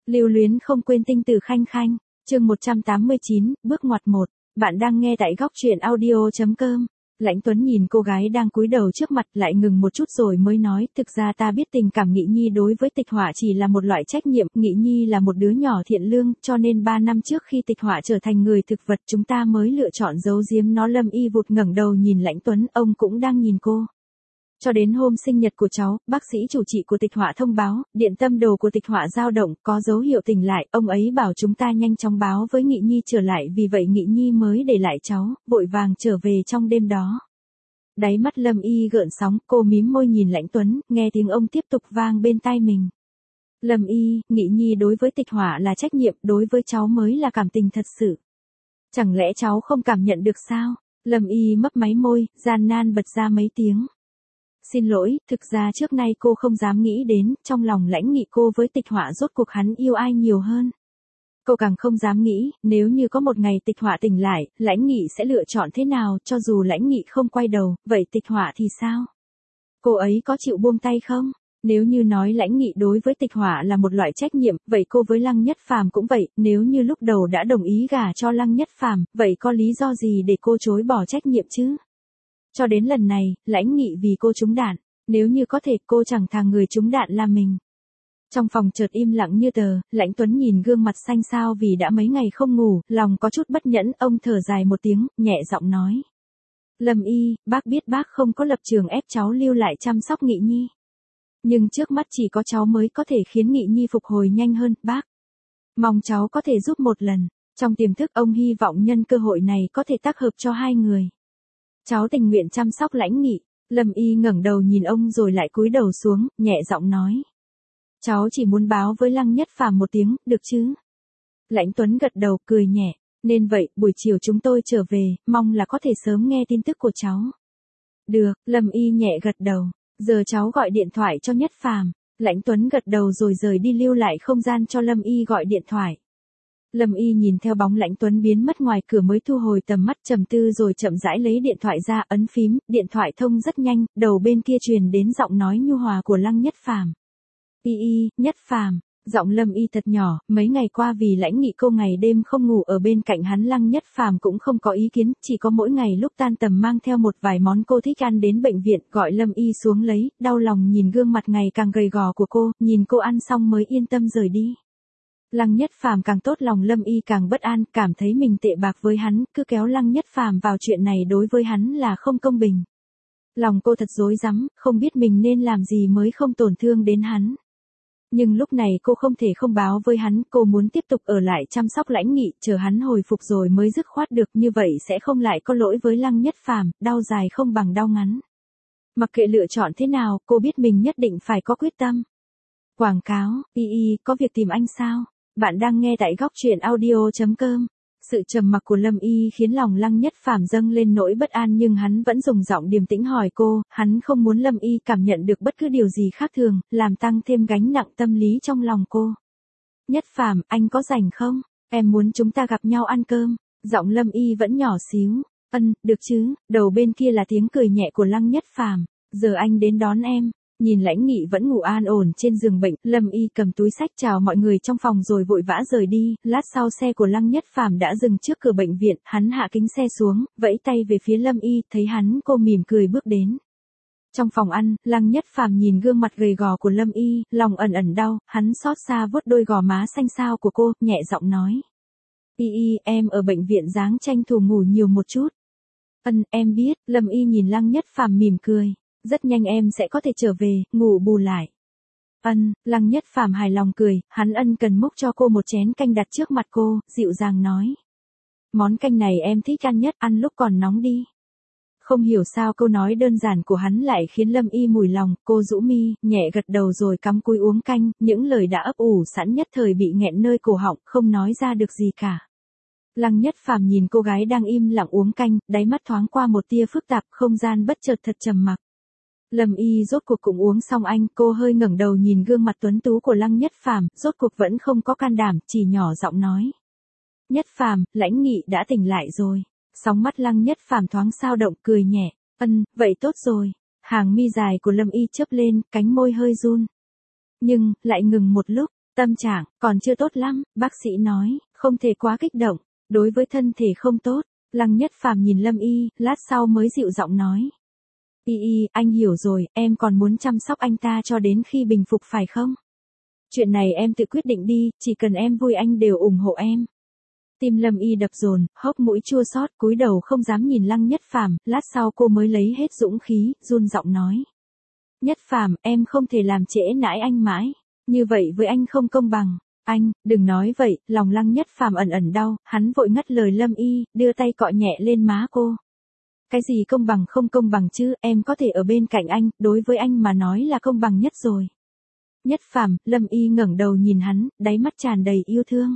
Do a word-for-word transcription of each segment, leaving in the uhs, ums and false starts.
Lưu luyến không quên tinh tử khanh khanh, chương một trăm tám mươi chín, bước ngoặt một. Bạn đang nghe tại góc truyện audio.com. Lãnh Tuấn nhìn cô gái đang cúi đầu trước mặt lại ngừng một chút rồi mới nói, thực ra ta biết tình cảm Nghị Nhi đối với Tịch Họa chỉ là một loại trách nhiệm, Nghị Nhi là một đứa nhỏ thiện lương, cho nên ba năm trước khi Tịch Họa trở thành người thực vật chúng ta mới lựa chọn giấu giếm nó. Lâm Y vụt ngẩng đầu nhìn Lãnh Tuấn, ông cũng đang nhìn cô. Cho đến hôm sinh nhật của cháu, bác sĩ chủ trị của Tịch Họa thông báo, điện tâm đồ của Tịch Họa dao động, có dấu hiệu tỉnh lại, ông ấy bảo chúng ta nhanh chóng báo với Nghị Nhi trở lại, vì vậy Nghị Nhi mới để lại cháu, vội vàng trở về trong đêm đó. Đáy mắt Lâm Y gợn sóng, cô mím môi nhìn Lãnh Tuấn, nghe tiếng ông tiếp tục vang bên tai mình. Lâm Y, Nghị Nhi đối với Tịch Họa là trách nhiệm, đối với cháu mới là cảm tình thật sự. Chẳng lẽ cháu không cảm nhận được sao? Lâm Y mấp máy môi, gian nan bật ra mấy tiếng. Xin lỗi, thực ra trước nay cô không dám nghĩ đến, trong lòng Lãnh Nghị cô với Tịch Họa rốt cuộc hắn yêu ai nhiều hơn. Cô càng không dám nghĩ, nếu như có một ngày Tịch Họa tỉnh lại, Lãnh Nghị sẽ lựa chọn thế nào, cho dù Lãnh Nghị không quay đầu, vậy Tịch Họa thì sao? Cô ấy có chịu buông tay không? Nếu như nói Lãnh Nghị đối với Tịch Họa là một loại trách nhiệm, vậy cô với Lăng Nhất Phàm cũng vậy, nếu như lúc đầu đã đồng ý gả cho Lăng Nhất Phàm, vậy có lý do gì để cô chối bỏ trách nhiệm chứ? Cho đến lần này, Lãnh Nghị vì cô trúng đạn, nếu như có thể cô chẳng thà người trúng đạn là mình. Trong phòng chợt im lặng như tờ, Lãnh Tuấn nhìn gương mặt xanh xao vì đã mấy ngày không ngủ, lòng có chút bất nhẫn, ông thở dài một tiếng, nhẹ giọng nói. Lâm Y, bác biết bác không có lập trường ép cháu lưu lại chăm sóc Nghị Nhi. Nhưng trước mắt chỉ có cháu mới có thể khiến Nghị Nhi phục hồi nhanh hơn, bác. Mong cháu có thể giúp một lần, trong tiềm thức ông hy vọng nhân cơ hội này có thể tác hợp cho hai người. Cháu tình nguyện chăm sóc Lãnh Nghị. Lâm Y ngẩng đầu nhìn ông rồi lại cúi đầu xuống, nhẹ giọng nói. Cháu chỉ muốn báo với Lăng Nhất Phàm một tiếng, được chứ? Lãnh Tuấn gật đầu, cười nhẹ. Nên vậy, buổi chiều chúng tôi trở về, mong là có thể sớm nghe tin tức của cháu. Được, Lâm Y nhẹ gật đầu. Giờ cháu gọi điện thoại cho Nhất Phàm. Lãnh Tuấn gật đầu rồi rời đi lưu lại không gian cho Lâm Y gọi điện thoại. Lâm Y nhìn theo bóng Lãnh Tuấn biến mất ngoài cửa mới thu hồi tầm mắt, trầm tư rồi chậm rãi lấy điện thoại ra, ấn phím, điện thoại thông rất nhanh, đầu bên kia truyền đến giọng nói nhu hòa của Lăng Nhất Phàm. Y Y, Nhất Phàm, giọng Lâm Y thật nhỏ, mấy ngày qua vì Lãnh Nghị cô ngày đêm không ngủ ở bên cạnh hắn, Lăng Nhất Phàm cũng không có ý kiến, chỉ có mỗi ngày lúc tan tầm mang theo một vài món cô thích ăn đến bệnh viện, gọi Lâm Y xuống lấy, đau lòng nhìn gương mặt ngày càng gầy gò của cô, nhìn cô ăn xong mới yên tâm rời đi. Lăng Nhất Phàm càng tốt lòng Lâm Y càng bất an, cảm thấy mình tệ bạc với hắn, cứ kéo Lăng Nhất Phàm vào chuyện này đối với hắn là không công bình. Lòng cô thật rối rắm, không biết mình nên làm gì mới không tổn thương đến hắn. Nhưng lúc này cô không thể không báo với hắn, cô muốn tiếp tục ở lại chăm sóc Lãnh Nghị, chờ hắn hồi phục rồi mới dứt khoát được, như vậy sẽ không lại có lỗi với Lăng Nhất Phàm, đau dài không bằng đau ngắn. Mặc kệ lựa chọn thế nào, cô biết mình nhất định phải có quyết tâm. Quảng cáo, Y Y, có việc tìm anh sao? Bạn đang nghe tại góc truyện audio.com. Sự trầm mặc của Lâm Y khiến lòng Lăng Nhất Phàm dâng lên nỗi bất an, nhưng hắn vẫn dùng giọng điềm tĩnh hỏi cô, hắn không muốn Lâm Y cảm nhận được bất cứ điều gì khác thường, làm tăng thêm gánh nặng tâm lý trong lòng cô. Nhất Phàm, anh có rảnh không? Em muốn chúng ta gặp nhau ăn cơm. Giọng Lâm Y vẫn nhỏ xíu. Ân, được chứ, đầu bên kia là tiếng cười nhẹ của Lăng Nhất Phàm. Giờ anh đến đón em. Nhìn Lãnh Nghị vẫn ngủ an ổn trên giường bệnh, Lâm Y cầm túi sách chào mọi người trong phòng rồi vội vã rời đi, lát sau xe của Lăng Nhất Phàm đã dừng trước cửa bệnh viện, hắn hạ kính xe xuống, vẫy tay về phía Lâm Y, thấy hắn cô mỉm cười bước đến. Trong phòng ăn, Lăng Nhất Phàm nhìn gương mặt gầy gò của Lâm Y, lòng ẩn ẩn đau, hắn xót xa vuốt đôi gò má xanh xao của cô, nhẹ giọng nói. Y Y, em ở bệnh viện dáng tranh thủ ngủ nhiều một chút. Ân, em biết, Lâm Y nhìn Lăng Nhất Phàm mỉm cười. Rất nhanh em sẽ có thể trở về, ngủ bù lại. Ân, Lăng Nhất Phàm hài lòng cười, hắn ân cần múc cho cô một chén canh đặt trước mặt cô, dịu dàng nói. Món canh này em thích ăn nhất, ăn lúc còn nóng đi. Không hiểu sao câu nói đơn giản của hắn lại khiến Lâm Y mùi lòng, cô rũ mi, nhẹ gật đầu rồi cắm cúi uống canh, những lời đã ấp ủ sẵn nhất thời bị nghẹn nơi cổ họng, không nói ra được gì cả. Lăng Nhất Phàm nhìn cô gái đang im lặng uống canh, đáy mắt thoáng qua một tia phức tạp, không gian bất chợt thật trầm mặc. Lâm Y rốt cuộc cũng uống xong anh, cô hơi ngẩng đầu nhìn gương mặt tuấn tú của Lăng Nhất Phàm, rốt cuộc vẫn không có can đảm, chỉ nhỏ giọng nói. Nhất Phàm, Lãnh Nghị đã tỉnh lại rồi. Sóng mắt Lăng Nhất Phàm thoáng sao động, cười nhẹ. Ân, vậy tốt rồi. Hàng mi dài của Lâm Y chớp lên, cánh môi hơi run. Nhưng, lại ngừng một lúc, Tâm trạng, còn chưa tốt lắm, bác sĩ nói, không thể quá kích động, đối với thân thể không tốt. Lăng Nhất Phàm nhìn Lâm Y, lát sau mới dịu giọng nói. Y Y, anh hiểu rồi, em còn muốn chăm sóc anh ta cho đến khi bình phục phải không? Chuyện này em tự quyết định đi, chỉ cần em vui anh đều ủng hộ em. Tim Lâm Y đập dồn, hốc mũi chua xót, cúi đầu không dám nhìn Lăng Nhất Phàm, lát sau cô mới lấy hết dũng khí, run giọng nói. Nhất Phàm, em không thể làm trễ nãi anh mãi, như vậy với anh không công bằng. Anh, đừng nói vậy, lòng Lăng Nhất Phàm ẩn ẩn đau, hắn vội ngắt lời Lâm Y, đưa tay cọ nhẹ lên má cô. Cái gì công bằng không công bằng chứ, em có thể ở bên cạnh anh, đối với anh mà nói là công bằng nhất rồi. Nhất Phàm, Lâm Y ngẩng đầu nhìn hắn, đáy mắt tràn đầy yêu thương.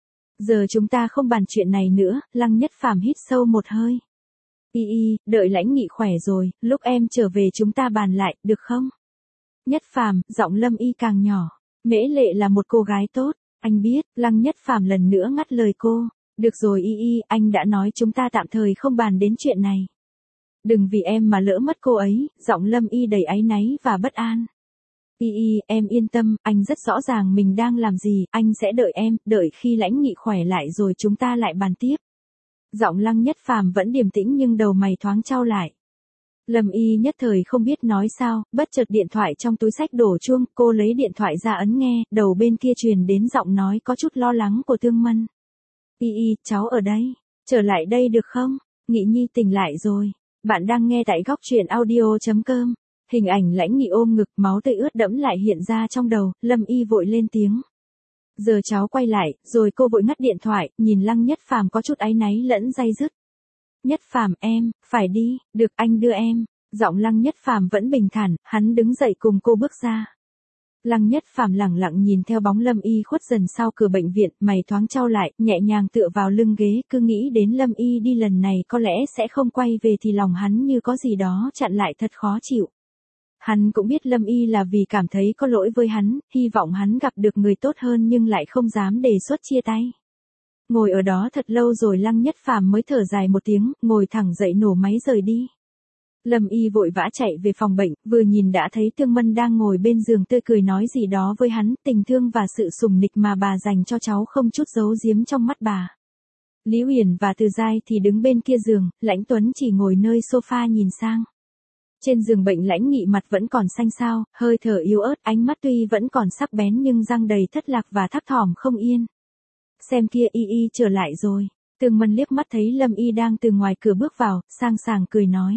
Giờ chúng ta không bàn chuyện này nữa, Lăng Nhất Phàm hít sâu một hơi. Y Y, đợi Lãnh Nghị khỏe rồi, lúc em trở về chúng ta bàn lại, được không? Nhất Phàm, giọng Lâm Y càng nhỏ. Mễ Lệ là một cô gái tốt, anh biết. Lăng Nhất Phàm lần nữa ngắt lời cô. Được rồi Y Y, anh đã nói chúng ta tạm thời không bàn đến chuyện này. Đừng vì em mà lỡ mất cô ấy, giọng Lâm Y đầy áy náy và bất an. Y Y, em yên tâm, anh rất rõ ràng mình đang làm gì, anh sẽ đợi em, đợi khi Lãnh Nghị khỏe lại rồi chúng ta lại bàn tiếp. Giọng Lăng Nhất Phàm vẫn điềm tĩnh nhưng đầu mày thoáng chau lại. Lâm Y nhất thời không biết nói sao, bất chợt điện thoại trong túi xách đổ chuông, cô lấy điện thoại ra ấn nghe, đầu bên kia truyền đến giọng nói có chút lo lắng của Tương Mân. Y Y, cháu ở đây, trở lại đây được không? Nghị Nhi tỉnh lại rồi. Bạn đang nghe tại góc truyện audio chấm com. Hình ảnh Lãnh Nghị ôm ngực, máu tươi ướt đẫm lại hiện ra trong đầu, Lâm Y vội lên tiếng. Giờ cháu quay lại, rồi cô vội ngắt điện thoại, nhìn Lăng Nhất Phàm có chút áy náy lẫn day dứt. Nhất Phàm em, phải đi, được anh đưa em. Giọng Lăng Nhất Phàm vẫn bình thản, hắn đứng dậy cùng cô bước ra. Lăng Nhất Phàm lẳng lặng nhìn theo bóng Lâm Y khuất dần sau cửa bệnh viện, mày thoáng chau lại, nhẹ nhàng tựa vào lưng ghế, cứ nghĩ đến Lâm Y đi lần này có lẽ sẽ không quay về thì lòng hắn như có gì đó chặn lại thật khó chịu. Hắn cũng biết Lâm Y là vì cảm thấy có lỗi với hắn, hy vọng hắn gặp được người tốt hơn nhưng lại không dám đề xuất chia tay. Ngồi ở đó thật lâu rồi Lăng Nhất Phàm mới thở dài một tiếng, ngồi thẳng dậy nổ máy rời đi. Lâm Y vội vã chạy về phòng bệnh, vừa nhìn đã thấy Tương Mân đang ngồi bên giường tươi cười nói gì đó với hắn, tình thương và sự sủng nịch mà bà dành cho cháu không chút giấu giếm trong mắt bà. Lý Uyển và Từ Giai thì đứng bên kia giường, Lãnh Tuấn chỉ ngồi nơi sofa nhìn sang. Trên giường bệnh Lãnh Nghị mặt vẫn còn xanh xao, hơi thở yếu ớt, ánh mắt tuy vẫn còn sắc bén nhưng răng đầy thất lạc và thấp thỏm không yên. Xem kia Y Y trở lại rồi. Tương Mân liếc mắt thấy Lâm Y đang từ ngoài cửa bước vào, sang sảng cười nói.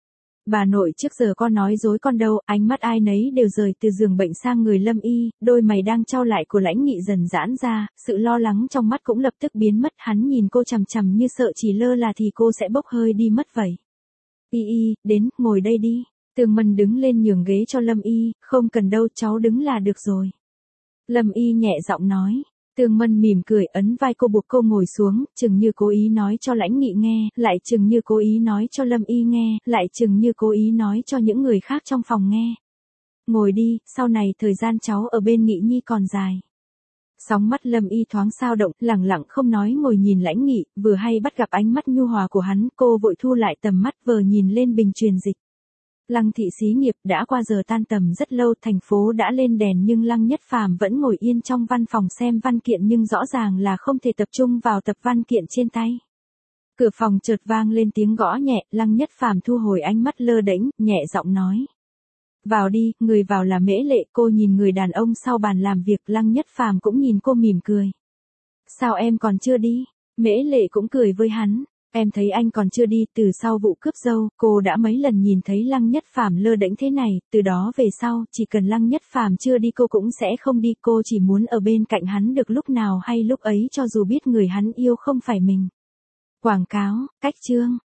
Bà nội trước giờ con nói dối con đâu, ánh mắt ai nấy đều rời từ giường bệnh sang người Lâm Y, đôi mày đang chau lại của Lãnh Nghị dần giãn ra, sự lo lắng trong mắt cũng lập tức biến mất, hắn nhìn cô chằm chằm như sợ chỉ lơ là thì cô sẽ bốc hơi đi mất vậy. Y Y, đến, ngồi đây đi. Tương Mân đứng lên nhường ghế cho Lâm Y, không cần đâu, cháu đứng là được rồi. Lâm Y nhẹ giọng nói. Tương Mân mỉm cười ấn vai cô buộc cô ngồi xuống, chừng như cố ý nói cho Lãnh Nghị nghe, lại chừng như cố ý nói cho Lâm Y nghe, lại chừng như cố ý nói cho những người khác trong phòng nghe. Ngồi đi, sau này thời gian cháu ở bên Nghị Nhi còn dài. Sóng mắt Lâm Y thoáng sao động, lẳng lặng không nói ngồi nhìn Lãnh Nghị, vừa hay bắt gặp ánh mắt nhu hòa của hắn, cô vội thu lại tầm mắt vờ nhìn lên bình truyền dịch. Lăng thị xí nghiệp đã qua giờ tan tầm rất lâu, thành phố đã lên đèn nhưng Lăng Nhất Phàm vẫn ngồi yên trong văn phòng xem văn kiện nhưng rõ ràng là không thể tập trung vào tập văn kiện trên tay. Cửa phòng chợt vang lên tiếng gõ nhẹ, Lăng Nhất Phàm thu hồi ánh mắt lơ đễnh, nhẹ giọng nói. Vào đi, người vào là Mễ Lệ, cô nhìn người đàn ông sau bàn làm việc, Lăng Nhất Phàm cũng nhìn cô mỉm cười. Sao em còn chưa đi? Mễ Lệ cũng cười với hắn. Em thấy anh còn chưa đi, từ sau vụ cướp dâu, cô đã mấy lần nhìn thấy Lăng Nhất Phàm lơ đễnh thế này, từ đó về sau, chỉ cần Lăng Nhất Phàm chưa đi cô cũng sẽ không đi, cô chỉ muốn ở bên cạnh hắn được lúc nào hay lúc ấy cho dù biết người hắn yêu không phải mình. Quảng cáo, cách chương.